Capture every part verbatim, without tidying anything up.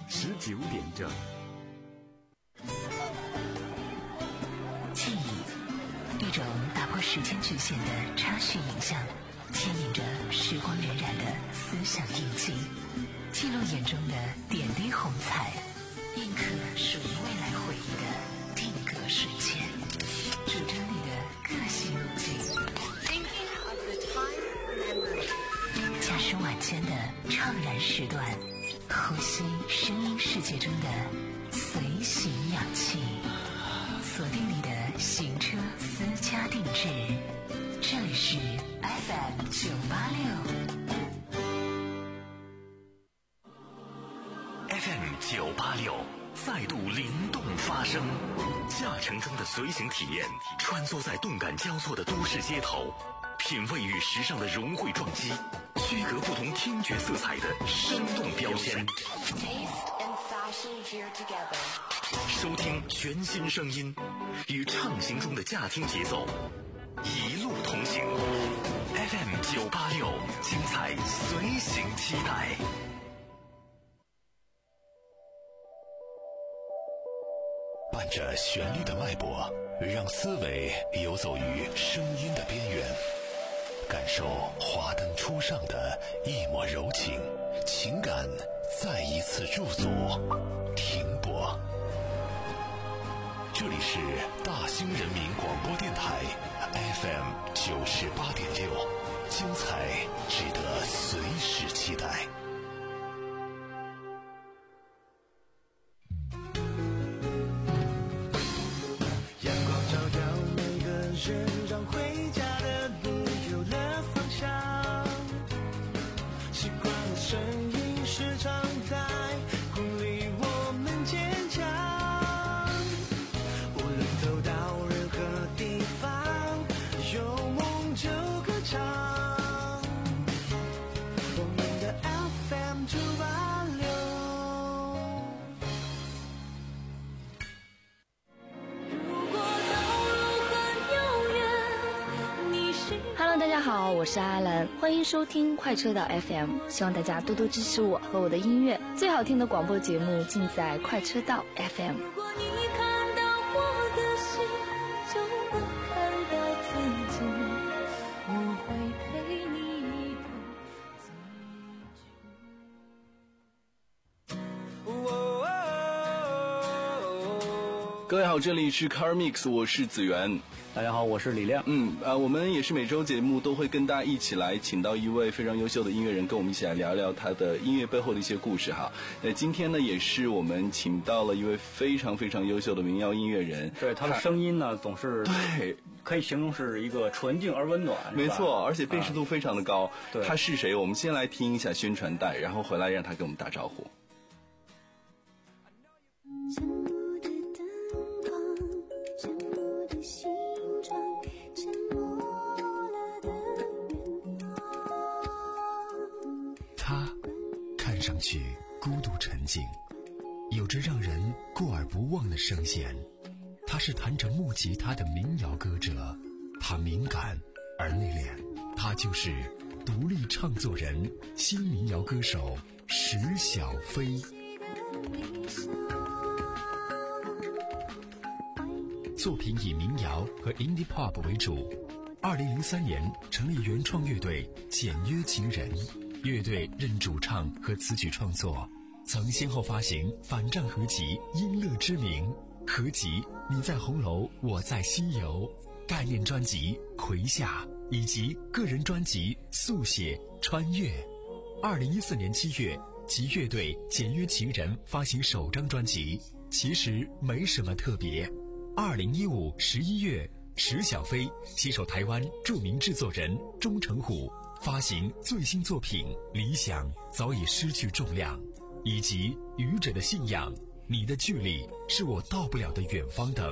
十九点整。 记忆，一种打破时间局限的插叙影像，牵引着时光荏苒的思想印记，记录眼中的点滴红彩，印刻属于未来回忆的定格瞬间，主张你的个性路径。驾驶晚间的怅然时段，呼吸声音世界中的随行氧气，锁定你的行车私家定制，这里是 F M 九八六 F M 九八六再度灵动发声，驾乘中的随行体验，穿梭在动感交错的都市街头，品味与时尚的融汇撞击，区隔不同听觉色彩的生动标签，收听全新声音，与畅行中的驾听节奏一路同行。 F M 九八六，精彩随行期待。伴着旋律的脉搏，让思维游走于声音的边缘，感受华灯初上的一抹柔情，情感再一次驻足停泊。这里是大兴人民广播电台 F M 九十八点六，精彩值得随时期待。 让回家的路有了方向，习惯的声音时常在鼓励我们坚强，无论走到任何地方，有梦就歌唱，我们的 F M 九八六。 Hello， 大家好，我是阿兰，欢迎收听快车道 F M， 希望大家多多支持我和我的音乐，最好听的广播节目尽在快车道 F M。 如果你看到我的心，就能看到自己，我会陪你到最初。各位好，这里是 Car Mix， 我是子源。 大家好，我是李亮。 嗯啊、呃，我们也是每周节目都会跟大家一起来请到一位非常优秀的音乐人，跟我们一起来聊聊他的音乐背后的一些故事哈。那今天呢，也是我们请到了一位非常非常优秀的民谣音乐人。 对，他的声音呢，总是对， 可以形容是一个纯净而温暖。 没错，而且辨识度非常的高。 啊、对， 他是谁？我们先来听一下宣传带，然后回来让他跟我们打招呼。 上去孤独沉静，有着让人过而不忘的声线。他是弹着木吉他的民谣歌者，他敏感而内敛，他就是独立创作人、新民谣歌手石小飞。作品以民谣和 indie pop 为主。二零零三年成立原创乐队简约情人，乐队任主唱和词曲创作，曾先后发行反战合集《音乐之名》、合集《你在红楼我在西游》、概念专辑《葵夏》以及个人专辑《速写穿越》。二零一四年七月，其乐队简约情人发行首张专辑，其实没什么特别。二零一五十一月，石小飞携手台湾著名制作人钟成虎发行最新作品《理想早已失去重量》，以及愚者的信仰、你的距离是我到不了的远方等。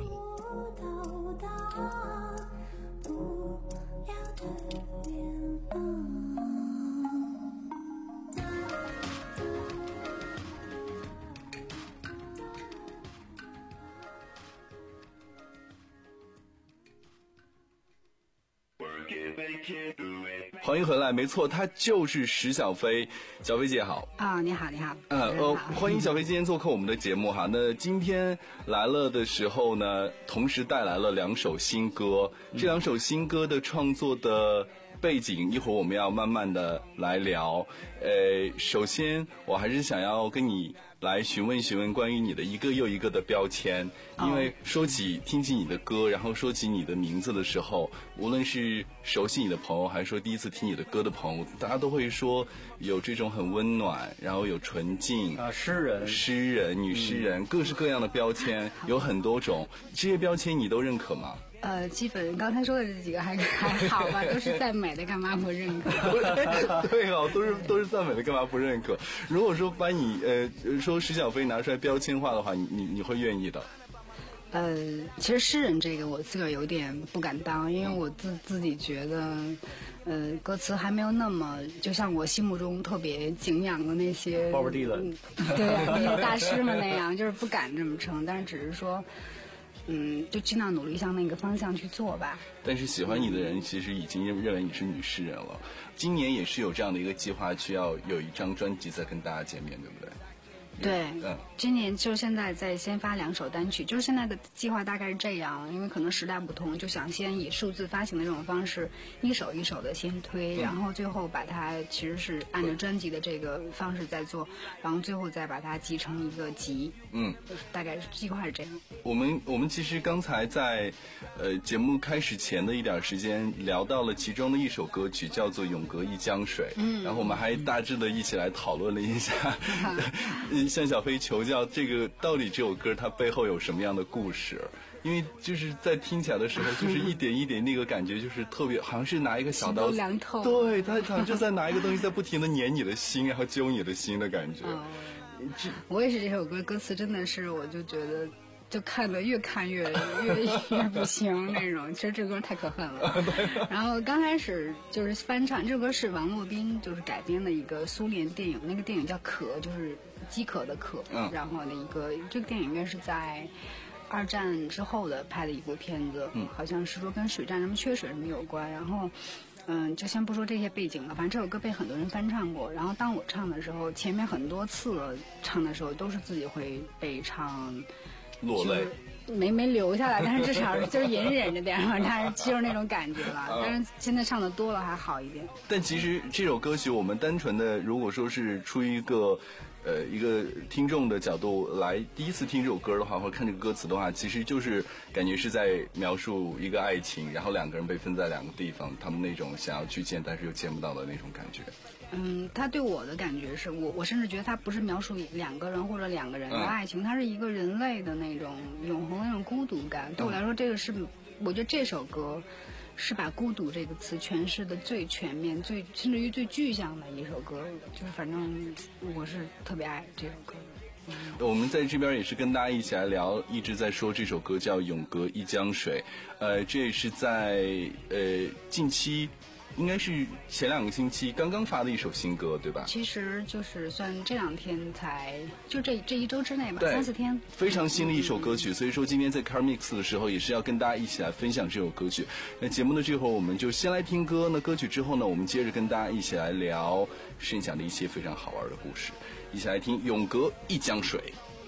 欢迎回来，没错，她就是石小飞。小飞姐好啊、哦，你好，你好， 呃呃，欢迎小飞今天做客我们的节目哈。那今天来了的时候呢，同时带来了两首新歌，这两首新歌的创作的背景，一会儿我们要慢慢的来聊。呃，首先我还是想要跟你来询问询问关于你的一个又一个的标签，因为说起听起你的歌，然后说起你的名字的时候，无论是熟悉你的朋友，还是说第一次听你的歌的朋友，大家都会说有这种很温暖，然后有纯净啊，诗人、 诗人、女诗人，嗯、各式各样的标签有很多种，这些标签你都认可吗？ 呃，基本刚才说的这几个还还好吧，都是赞美的，干嘛不认可？ 对哦，都是都是赞美的，干嘛不认可？如果说把你呃说石小飞拿出来标签化的话，你你你会愿意的？ 呃，其实诗人这个我自个儿有点不敢当，因为我自自己觉得，呃，歌词还没有那么，就像我心目中特别敬仰的那些， 鲍勃迪伦， 对那些大师们那样，就是不敢这么称，但是只是说。嗯，就尽量努力向那个方向去做吧。 但是喜欢你的人其实已经认为你是女诗人了。今年也是有这样的一个计划，需要有一张专辑再跟大家见面，对不对？ 对， 嗯， 今年就现在在先发两首单曲，就是现在的计划大概是这样，因为可能时代不同，就想先以数字发行的这种方式，一首一首的先推，嗯、然后最后把它其实是按照专辑的这个方式在做，然后最后再把它集成一个集。嗯，大概是计划是这样。 我们我们其实刚才在呃节目开始前的一点时间聊到了其中的一首歌曲，叫做《永隔一江水》，嗯，然后我们还大致的一起来讨论了一下。嗯向小飞求教，这个到底这首歌它背后有什么样的故事？因为就是在听起来的时候，就是一点一点那个感觉，就是特别好像是拿一个小刀， 凉透， 对，他好像就在拿一个东西在不停的碾你的心，然后揪你的心的感觉。哦、 我也是这首歌歌词真的是，我就觉得。就看的越看越越越不行那种，其实这歌太可恨了。然后刚开始就是翻唱，这首歌是王洛宾就是改编的一个苏联电影，那个电影叫《渴》，就是饥渴的渴。嗯。然后的一个这个电影应该是在二战之后的拍的一部片子，嗯，好像是说跟水战什么缺水什么有关。然后，嗯，就先不说这些背景了，反正这首歌被很多人翻唱过。然后当我唱的时候，前面很多次唱的时候都是自己会被唱。 落泪， 没没流下来，但是至少就是隐忍着点嘛，但是就是那种感觉了。但是现在唱的多了还好一点。 但其实这首歌曲，我们单纯的如果说是出于一个呃一个听众的角度来第一次听这首歌的话，或者看这个歌词的话，其实就是感觉是在描述一个爱情，然后两个人被分在两个地方，他们那种想要去见但是又见不到的那种感觉。 嗯，他对我的感觉是我，我甚至觉得他不是描述两个人或者两个人的爱情，他、嗯、是一个人类的那种永恒的那种孤独感。对我来说，这个是，我觉得这首歌是把孤独这个词诠释的最全面、最甚至于最具象的一首歌。就是反正我是特别爱这首歌。嗯、 我们在这边也是跟大家一起来聊，一直在说这首歌叫《永隔一江水》，呃，这也是在呃近期。应该是前两个星期刚刚发的一首新歌，对吧？ 其实就是算这两天才，就这这一周之内吧，三四天。 非常新的一首歌曲，所以说今天在 Car Mix 的时候，也是要跟大家一起来分享这首歌曲。那节目的这会儿，我们就先来听歌。那歌曲之后呢，我们接着跟大家一起来聊剩下的一些非常好玩的故事。一起来听《永隔一江水》。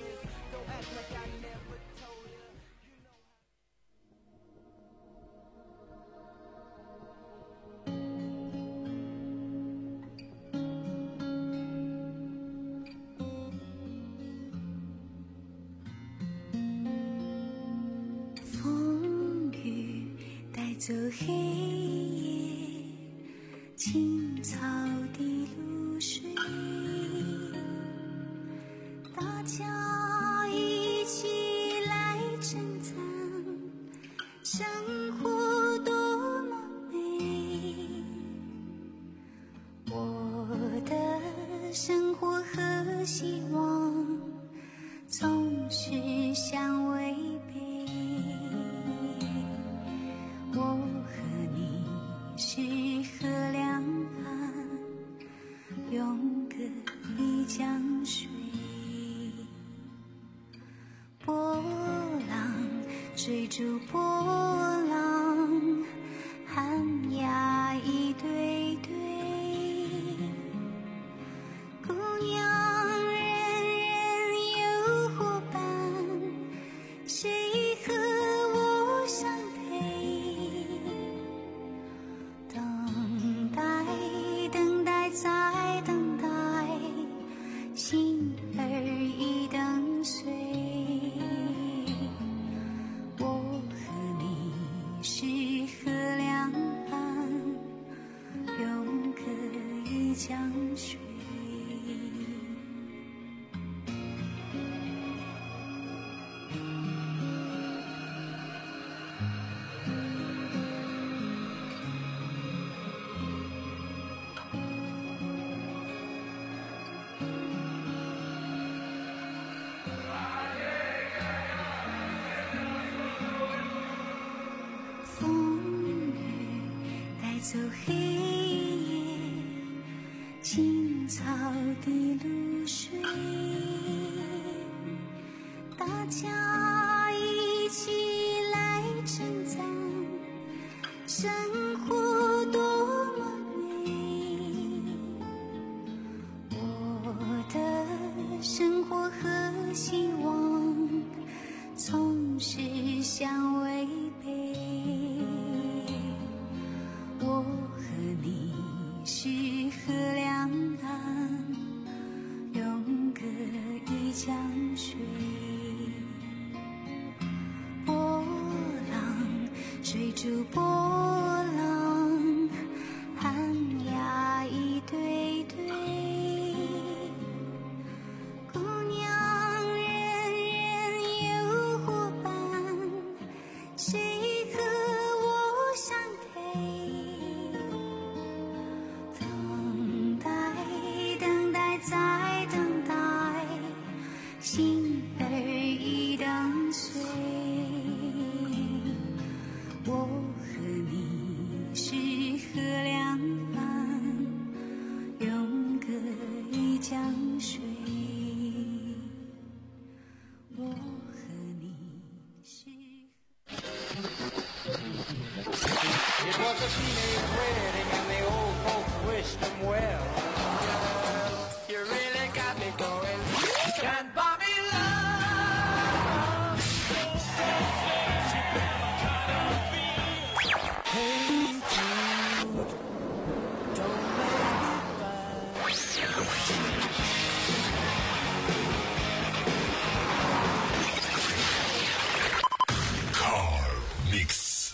走黑夜，青草的露水，大家一起来称赞生活多么美。我的生活和希望总是相违背。我和你是河两岸，永隔一江水。波浪追逐波浪，寒鸦一对对。 儿已等碎，我和你是河两岸，永隔一江水。走黑夜，青草的露水，大家一起来称赞生活多么美。我的生活和希望总是相违背，我和你是河两岸，永隔一江水。波浪追逐波浪，寒鸦一对对，姑娘人人有伙伴，谁和我相配？等待，等待，再等待，心儿已等碎。我和你是河两岸，永隔一江水。我和你是。 It was a teenage wedding and the old folks wished them well. You really got me going. Can't buy me love. Hey, dude, don't let it by. Car Mix。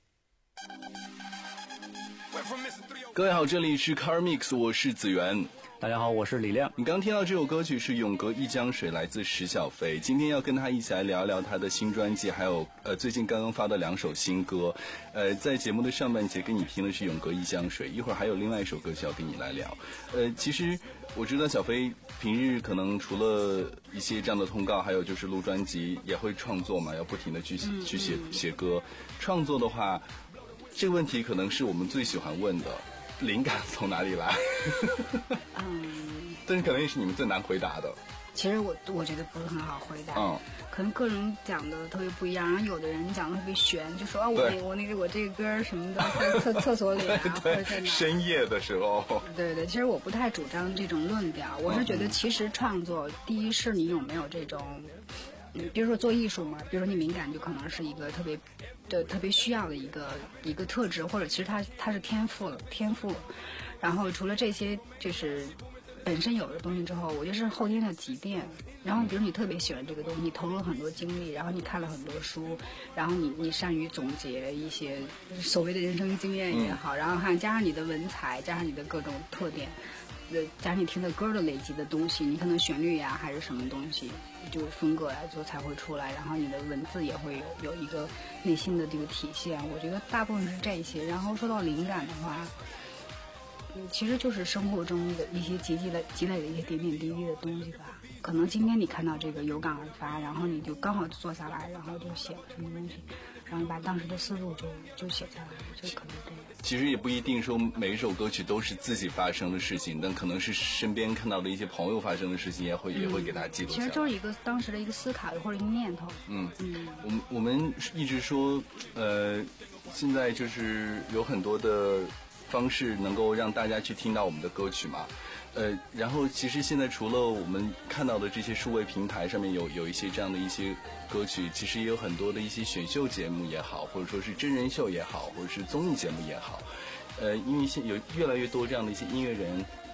各位好，这里是 Car Mix， 我是子源。 大家好，我是李亮。 你刚听到这首歌曲是《永隔一江水》，来自石小飞。今天要跟他一起来聊聊他的新专辑，还有呃最近刚刚发的两首新歌。呃，在节目的上半节跟你听的是《永隔一江水》，一会儿还有另外一首歌曲要跟你来聊。呃，其实我知道小飞平日可能除了一些这样的通告，还有就是录专辑，也会创作嘛，要不停的去嗯去写写歌。创作的话，这个问题可能是我们最喜欢问的。灵感从哪里来？ 嗯， 但是可能也是你们最难回答的。 其实我我觉得不是很好回答， 嗯， 可能个人讲的特别不一样，然后有的人讲的特别玄，就说啊我那我那个我这个歌什么的在厕厕所里啊，或者在哪深夜的时候。 对对，其实我不太主张这种论调，我是觉得其实创作，第一是你有没有这种。嗯，比如说做艺术嘛，比如说你敏感就可能是一个特别的特别需要的一个一个特质，或者其实它它是天赋了天赋了。然后除了这些就是本身有的东西之后，我觉得是后天的积淀。然后比如你特别喜欢这个东西，你投入了很多精力，然后你看了很多书，然后你你善于总结一些所谓的人生经验也好，嗯、然后还加上你的文采，加上你的各种特点。呃，加上你听的歌的累积的东西，你可能旋律呀还是什么东西，就是风格呀，就才会出来。然后你的文字也会有有一个内心的这个体现。我觉得大部分是这些。然后说到灵感的话，嗯，其实就是生活中的一些积积累积累的一些点点滴滴的东西吧。可能今天你看到这个有感而发，然后你就刚好坐下来，然后就写了什么东西，然后把当时的思路就就写下来，就可能这样。 其实也不一定说每一首歌曲都是自己发生的事情，但可能是身边看到的一些朋友发生的事情，也会、嗯、也会给它记录下来。 其实就是一个当时的一个思考或者一个念头。 嗯嗯，我们我们一直说，呃，现在就是有很多的方式能够让大家去听到我们的歌曲嘛。呃，然后其实现在除了我们看到的这些数位平台上面有有一些这样的一些歌曲，其实也有很多的一些选秀节目也好，或者说是真人秀也好，或者是综艺节目也好，呃，因为现有越来越多这样的一些音乐人，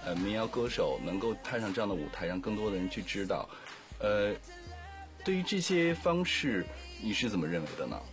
呃民谣歌手能够踏上这样的舞台，让更多的人去知道。呃，对于这些方式，你是怎么认为的呢？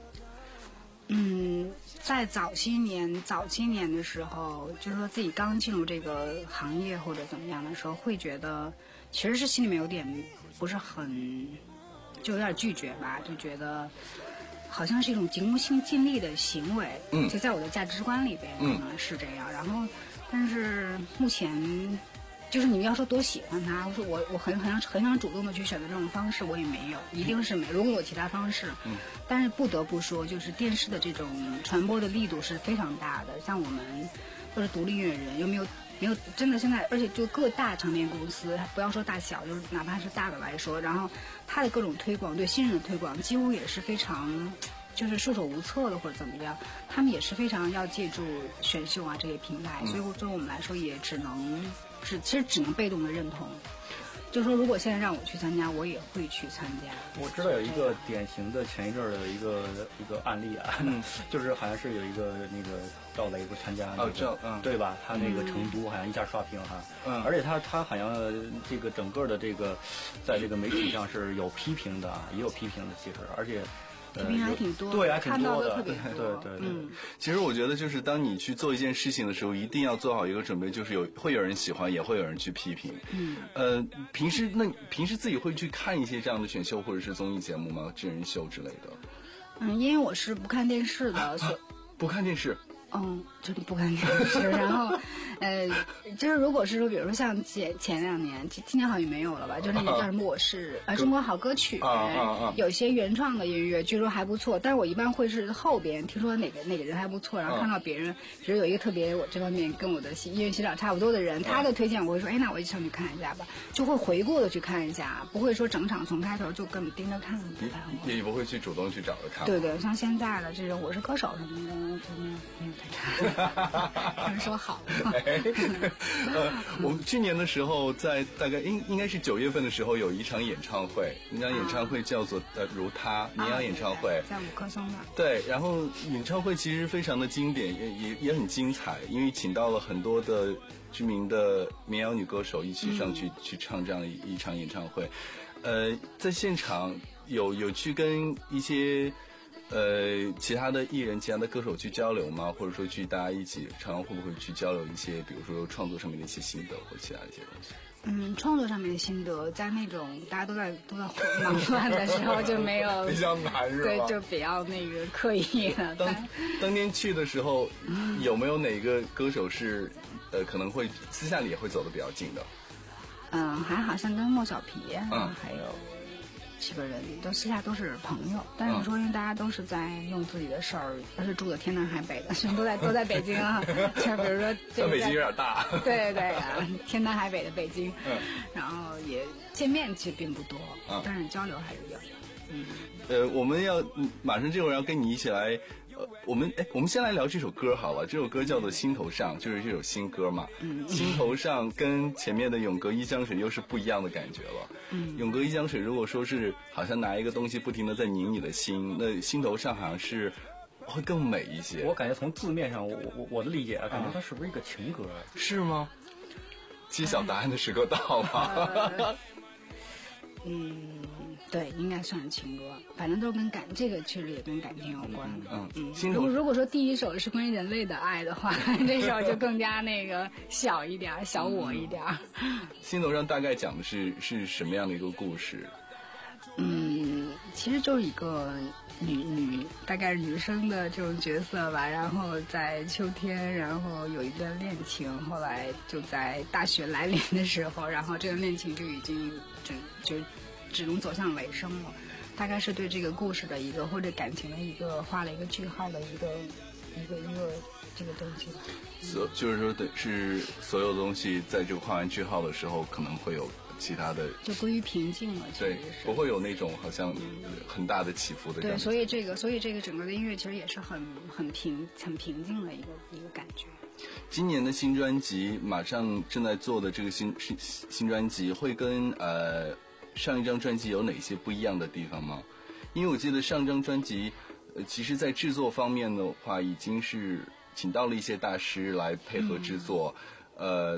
嗯，在早些年早些年的时候，就是说自己刚进入这个行业或者怎么样的时候，会觉得其实是心里面有点不是很，就有点拒绝吧，就觉得好像是一种急功近利的行为， 嗯， 就在我的价值观里边可能是这样。嗯、然后，但是目前。就是你们要说多喜欢他，我说我我很很想很想主动的去选择这种方式，我也没有，一定是没。如果有其他方式，嗯，但是不得不说，就是电视的这种传播的力度是非常大的。像我们或者独立音乐人，有没有没有真的现在，而且就各大唱片公司，不要说大小，就是哪怕是大的来说，然后他的各种推广，对新人的推广，几乎也是非常。就是束手无策的或者怎么样，他们也是非常要借助选秀啊这些平台，嗯、所以对我们来说也只能只其实只能被动的认同。就是说，如果现在让我去参加，我也会去参加。 我知道有一个典型的前一阵儿的一个一个案例啊，嗯、就是好像是有一个那个赵雷不参加、那个，哦，赵，嗯，对吧？他那个成都好像一下刷屏哈，嗯，而且他他好像这个整个的这个在这个媒体上是有批评的，也有批评的，其实，而且。 批评还挺多， 对，还挺多的， 特别多， 对对对。 嗯， 其实我觉得，就是当你去做一件事情的时候，一定要做好一个准备，就是有会有人喜欢，也会有人去批评。嗯，呃，平时那平时自己会去看一些这样的选秀或者是综艺节目吗？真人秀之类的？ 嗯，因为我是不看电视的，啊、所不看电视。 嗯，真的不看电视。然后，呃，就是如果是说，比如说像前前两年，今年好像没有了吧？就是那个叫什么《我是呃中国好歌曲》 啊啊啊， 有些原创的音乐，据说还不错。但是我一般会是后边听说哪个哪个人还不错，然后看到别人，比如有一个特别我这方面跟我的音乐欣赏差不多的人，他的推荐我会说，哎，那我就上去看一下吧，就会回顾的去看一下，不会说整场从开头就根本盯着看。 也也不会去主动去找着看。 对对，像现在的这种《我是歌手》什么的，就没有没有。有人说好了。 呃，我们去年的时候，在大概应应该是九月份的时候，有一场演唱会，那场演唱会叫做呃如他民谣演唱会， 在五棵松的。 对，然后演唱会其实非常的经典，也也也很精彩，因为请到了很多的知名的民谣女歌手一起上去、嗯、去唱这样一一场演唱会。呃，在现场有有去跟一些。呃，其他的艺人、其他的歌手去交流吗？或者说去大家一起常常会不会去交流一些，比如说创作上面的一些心得或其他的一些东西？ 嗯，创作上面的心得，在那种大家都在都在忙乱的时候就没有比较难是吧？ 对，就比较那个刻意了。 当当天去的时候，有没有哪个歌手是呃可能会私下里也会走得比较近的？ 嗯，还好像跟莫小皮啊，嗯、还有。几个人都私下都是朋友，但是说因为大家都是在弄自己的事儿，而且住的天南海北的，都在都在北京啊。像比如说， 这北京有点大。 对对啊，天南海北的北京，嗯，然后也见面其实并不多，嗯、但是交流还是有的。嗯， 呃，我们要马上这会儿要跟你一起来。呃，我们哎，我们先来聊这首歌好了。这首歌叫做《心头上》，就是这首新歌嘛。嗯，心头上跟前面的《永隔一江水》又是不一样的感觉了。嗯，永隔一江水，如果说是好像拿一个东西不停的在拧你的心，那心头上好像是会更美一些。 我感觉从字面上，我我我的理解啊，感觉它是不是一个情歌？ 是吗？揭晓答案的时刻到了。 嗯，对，应该算是情歌，反正都是跟感，这个确实也跟感情有关。 嗯嗯。 如果如果说第一首是关于人类的爱的话，这首就更加那个小一点，小我一点。 心头上大概讲的是是什么样的一个故事？ 嗯，其实就是一个女女，大概是女生的这种角色吧。然后在秋天，然后有一段恋情，后来就在大雪来临的时候，然后这段恋情就已经只就只能走向尾声了。大概是对这个故事的一个或者感情的一个画了一个句号的一个一个一个这个东西吧。 所就是说的是所有东西在这个画完句号的时候，可能会有其他的就归于平静了。 对，不会有那种好像很大的起伏的感觉。 对，所以这个所以这个整个的音乐其实也是很很平很平静的一个一个感觉。 今年的新专辑马上正在做的这个新新新专辑会跟呃上一张专辑有哪些不一样的地方吗？因为我记得上张专辑呃其实在制作方面的话已经是请到了一些大师来配合制作，嗯、呃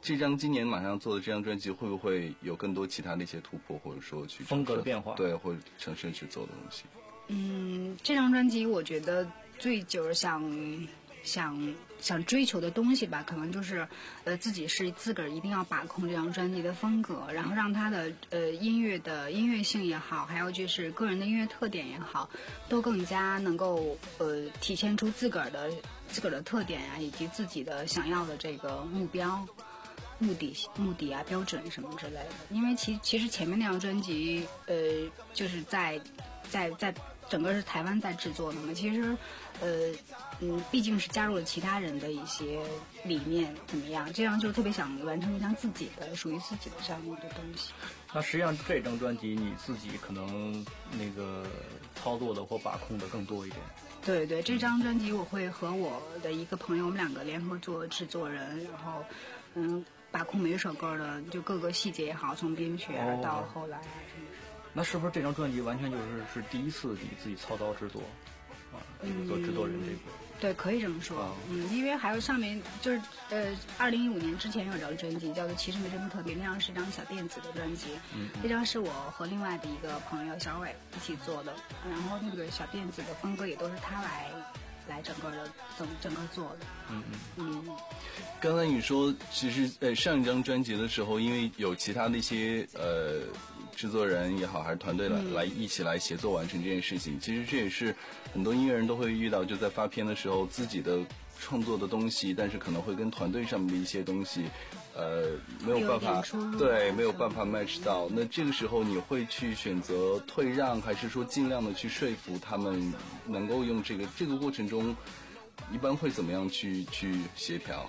这张今年马上做的这张专辑会不会有更多其他的一些突破，或者说去风格的变化？ 对，或者城市去做的东西。 嗯，这张专辑我觉得最就是想想想追求的东西吧，可能就是呃自己是自个儿一定要把控这张专辑的风格，然后让它的呃音乐的音乐性也好，还有就是个人的音乐特点也好，都更加能够呃体现出自个儿的自个儿的特点啊，以及自己的想要的这个目标。目的目的啊，标准什么之类的。因为其其实前面那张专辑，呃，就是在在在整个是台湾在制作的嘛。其实，呃，嗯，毕竟是加入了其他人的一些理念，怎么样？这样就特别想完成一张自己的属于自己的这样一个东西。 那实际上这张专辑你自己可能那个操作的或把控的更多一点。 对对，这张专辑我会和我的一个朋友，我们两个联合做制作人，然后嗯。把控每一首歌的就各个细节也好，从编曲啊到后来啊什么。 那是不是这张专辑完全就是是第一次你自己操刀制作啊？嗯、做制作人这个。 对，可以这么说。啊、嗯，因为还有上面就是呃，二零一五年之前有张专辑叫做《其实没这么特别》，那张是一张小电子的专辑。嗯。那张是我和另外的一个朋友小伟一起做的，然后那个小电子的风格也都是他来。来整个的整整个做的， 嗯嗯嗯。刚才你说，其实呃上一张专辑的时候，因为有其他的一些呃制作人也好，还是团队来、嗯、来一起来协作完成这件事情。其实这也是很多音乐人都会遇到，就在发片的时候，自己的创作的东西，但是可能会跟团队上面的一些东西。呃，没有办法，对，没有办法 match 到。那这个时候你会去选择退让，还是说尽量的去说服他们能够用这个？这个过程中，一般会怎么样去去协调？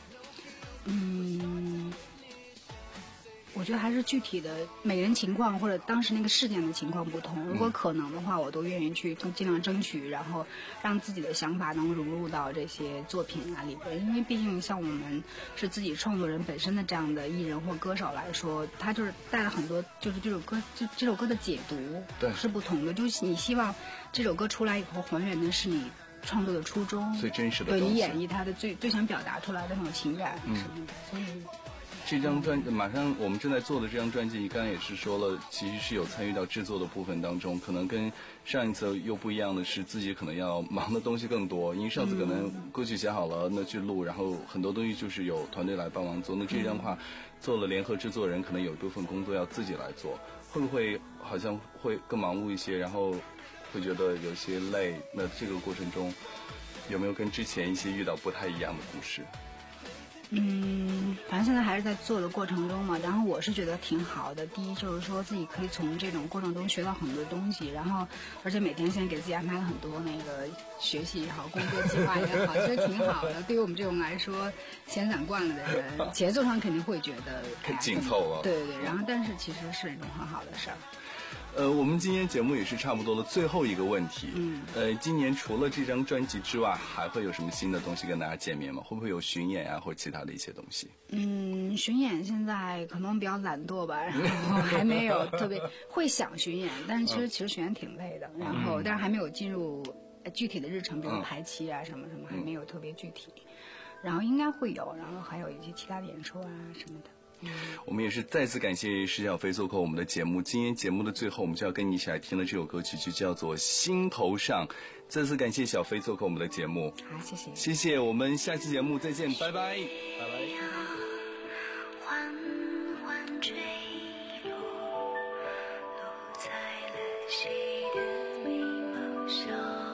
嗯，我觉得还是具体的每个人情况或者当时那个事件的情况不同。如果可能的话，我都愿意去尽量争取，然后让自己的想法能融入到这些作品啊里边。因为毕竟像我们是自己创作人本身的这样的艺人或歌手来说，他就是带了很多，就是这首歌这这首歌的解读是不同的。就是你希望这首歌出来以后还原的是你创作的初衷， 最真实的东西，对你演绎它的最最想表达出来的那种情感什么的。所以。 这张专马上我们正在做的这张专辑，你刚才也是说了，其实是有参与到制作的部分当中。可能跟上一次又不一样的是，自己可能要忙的东西更多。因为上次可能歌曲写好了，那去录，然后很多东西就是有团队来帮忙做。那这张的话，做了联合制作人，可能有一部分工作要自己来做，会不会好像会更忙碌一些？然后会觉得有些累？那这个过程中有没有跟之前一些遇到不太一样的故事？ 嗯，反正现在还是在做的过程中嘛，然后我是觉得挺好的。第一就是说自己可以从这种过程中学到很多东西，然后而且每天现在给自己安排了很多那个学习也好，工作计划也好，其实挺好的。对于我们这种来说闲散惯了的人，节奏上肯定会觉得很紧凑了。 对对对，然后但是其实是一种很好的事儿。 呃，我们今天节目也是差不多了，最后一个问题。嗯。呃，今年除了这张专辑之外，还会有什么新的东西跟大家见面吗？会不会有巡演啊，或者其他的一些东西？ 嗯，巡演现在可能比较懒惰吧，然后还没有特别会想巡演，但是其实、嗯、其实巡演挺累的，然后、嗯、但是还没有进入具体的日程，比如排期啊、嗯、什么什么，还没有特别具体。然后应该会有，然后还有一些其他的演出啊什么的。 我们也是再次感谢施小飞做客我们的节目。今天节目的最后，我们就要跟你一起来听的这首歌曲就叫做《心头上》。再次感谢小飞做客我们的节目。 好，谢谢， 谢谢。我们下期节目再见，拜拜，拜拜。 缓缓坠落，落在了谁的眉毛上？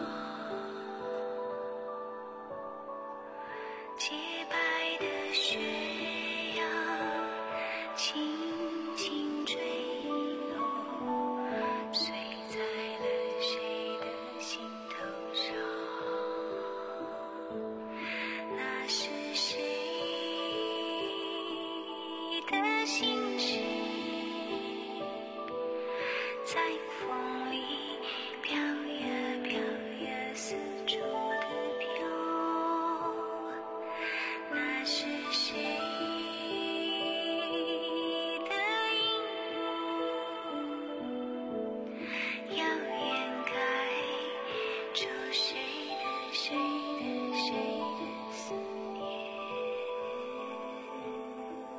洁白的雪。轻轻坠落，碎在了谁的心头上？那是谁的心事，在风里飘呀飘呀，四处的飘。那是谁？谁的谁的思念？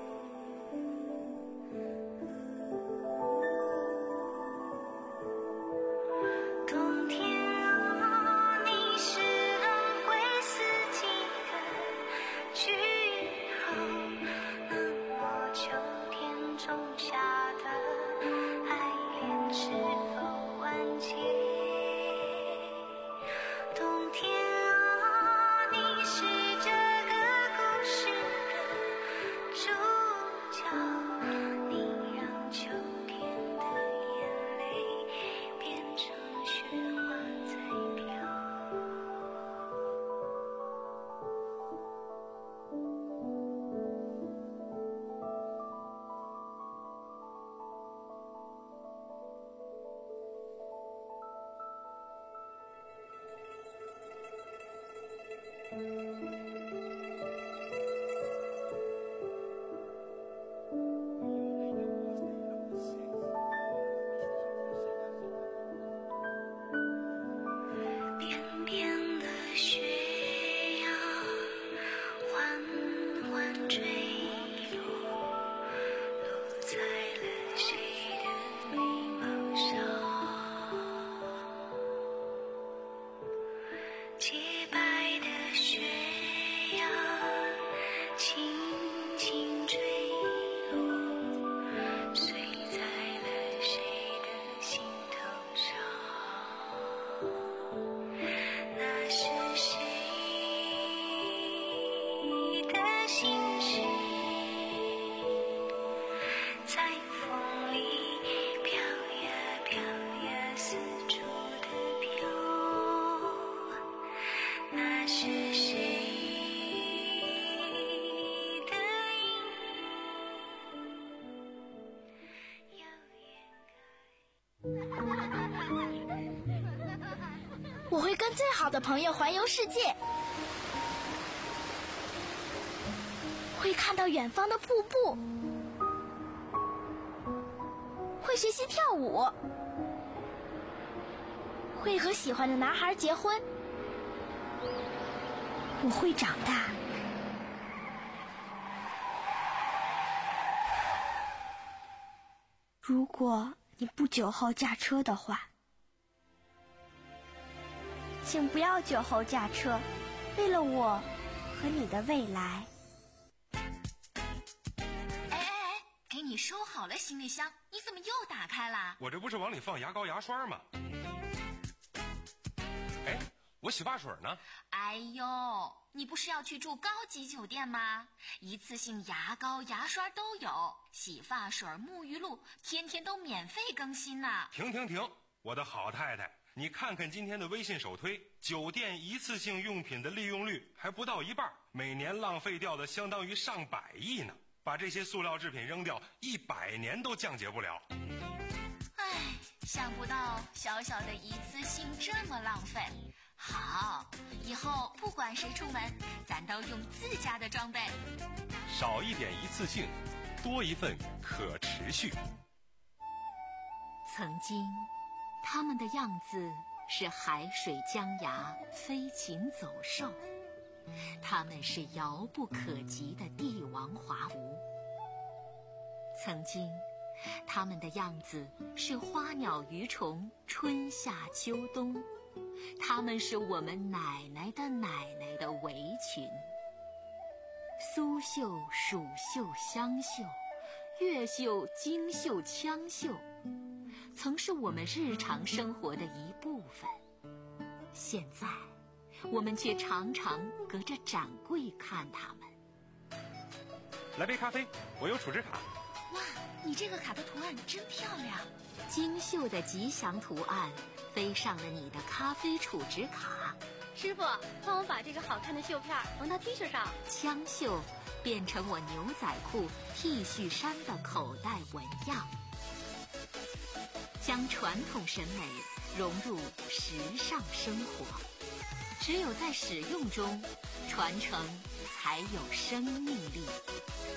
我会跟最好的朋友环游世界，会看到远方的瀑布，会学习跳舞，会和喜欢的男孩结婚。我会长大。如果你不酒后驾车的话，请不要酒后驾车，为了我和你的未来。 哎哎哎，给你收好了行李箱，你怎么又打开了？ 我这不是往里放牙膏牙刷吗？哎，我洗发水呢？ 哎呦，你不是要去住高级酒店吗？一次性牙膏牙刷都有，洗发水沐浴露天天都免费更新呢。 停停停，我的好太太，你看看今天的微信首推，酒店一次性用品的利用率还不到一半，每年浪费掉的相当于上百亿呢。把这些塑料制品扔掉，一百年都降解不了。 唉，想不到小小的一次性这么浪费。好，以后不管谁出门，咱都用自家的装备。 少一点一次性，多一份可持续。 曾经他们的样子是海水江崖，飞禽走兽，他们是遥不可及的帝王华服。曾经他们的样子是花鸟鱼虫，春夏秋冬，他们是我们奶奶的奶奶的围裙。苏绣、蜀绣、湘绣、越绣、京绣、羌绣，曾是我们日常生活的一部分。现在我们却常常隔着展柜看它们。 来杯咖啡，我有储值卡。 哇，你这个卡的图案真漂亮，精绣的吉祥图案飞上了你的咖啡储值卡。 师傅，帮我把这个好看的绣片缝到 T 恤上。 枪绣变成我牛仔裤、T 恤衫的口袋纹样，将传统审美融入时尚生活。只有在使用中，传承才有生命力。